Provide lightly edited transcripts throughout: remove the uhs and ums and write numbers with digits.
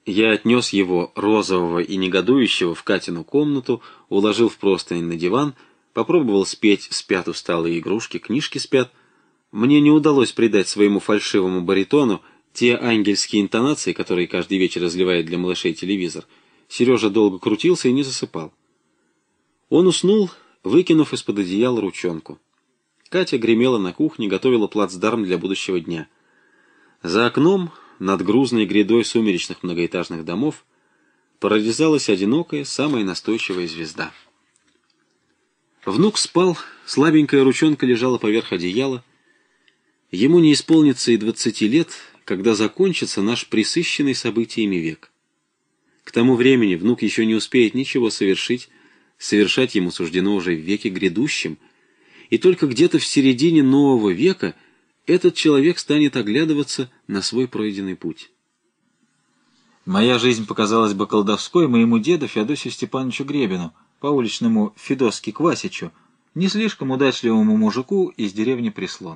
Я отнес его, розового и негодующего, в Катину комнату, уложил в простынь на диван, попробовал спеть «Спят усталые игрушки, книжки спят». Мне не удалось придать своему фальшивому баритону те ангельские интонации, которые каждый вечер разливает для малышей телевизор. Сережа долго крутился и не засыпал. Он уснул, выкинув из-под одеяла ручонку. Катя гремела на кухне, готовила плацдарм для будущего дня. За окном, над грузной грядой сумеречных многоэтажных домов, прорезалась одинокая, самая настойчивая звезда. Внук спал, слабенькая ручонка лежала поверх одеяла. Ему не исполнится и 20 лет, когда закончится наш пресыщенный событиями век. К тому времени внук еще не успеет ничего совершать ему суждено уже в веке грядущем, и только где-то в середине нового века этот человек станет оглядываться на свой пройденный путь. Моя жизнь показалась бы колдовской моему деду Феодосию Степановичу Гребину, по-уличному Федоски Квасичу, не слишком удачливому мужику из деревни Прислон.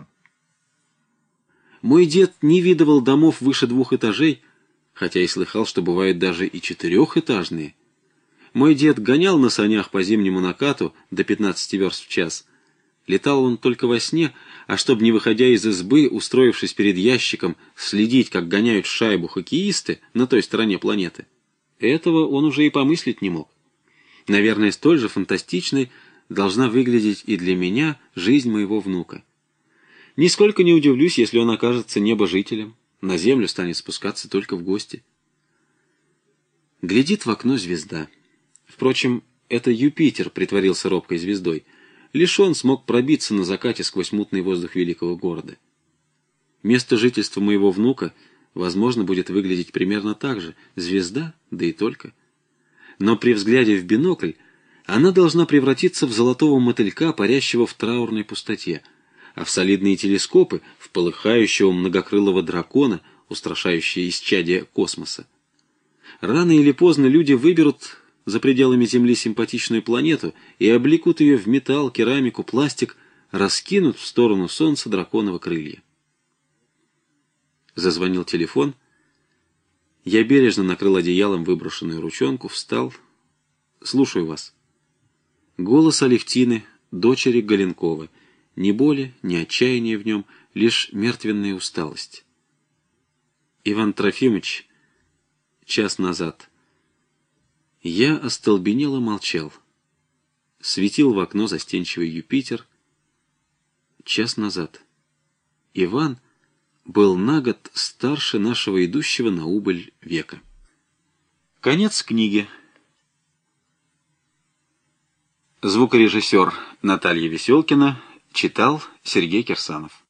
Мой дед не видывал домов выше 2 этажей, хотя и слыхал, что бывают даже и 4-этажные. Мой дед гонял на санях по зимнему накату до 15 верст в час. Летал он только во сне, а чтобы, не выходя из избы, устроившись перед ящиком, следить, как гоняют шайбу хоккеисты на той стороне планеты, этого он уже и помыслить не мог. Наверное, столь же фантастичной должна выглядеть и для меня жизнь моего внука. Нисколько не удивлюсь, если он окажется небожителем, на землю станет спускаться только в гости. Глядит в окно звезда. Впрочем, это Юпитер притворился робкой звездой. Лишь он смог пробиться на закате сквозь мутный воздух великого города. Место жительства моего внука, возможно, будет выглядеть примерно так же. Звезда, да и только. Но при взгляде в бинокль она должна превратиться в золотого мотылька, парящего в траурной пустоте, а в солидные телескопы — в полыхающего многокрылого дракона, устрашающее исчадие космоса. Рано или поздно люди выберут за пределами Земли симпатичную планету и облекут ее в металл, керамику, пластик, раскинут в сторону Солнца драконово крылья. Зазвонил телефон. Я бережно накрыл одеялом выброшенную ручонку, встал. «Слушаю вас». Голос Алевтины, дочери Галенкова. Ни боли, ни отчаяния в нем, лишь мертвенная усталость. Иван Трофимович, час назад. Я остолбенело молчал. Светил в окно застенчивый Юпитер. Час назад. Иван был на год старше нашего идущего на убыль века. Конец книги. Звукорежиссер Наталья Веселкина читал Сергей Кирсанов.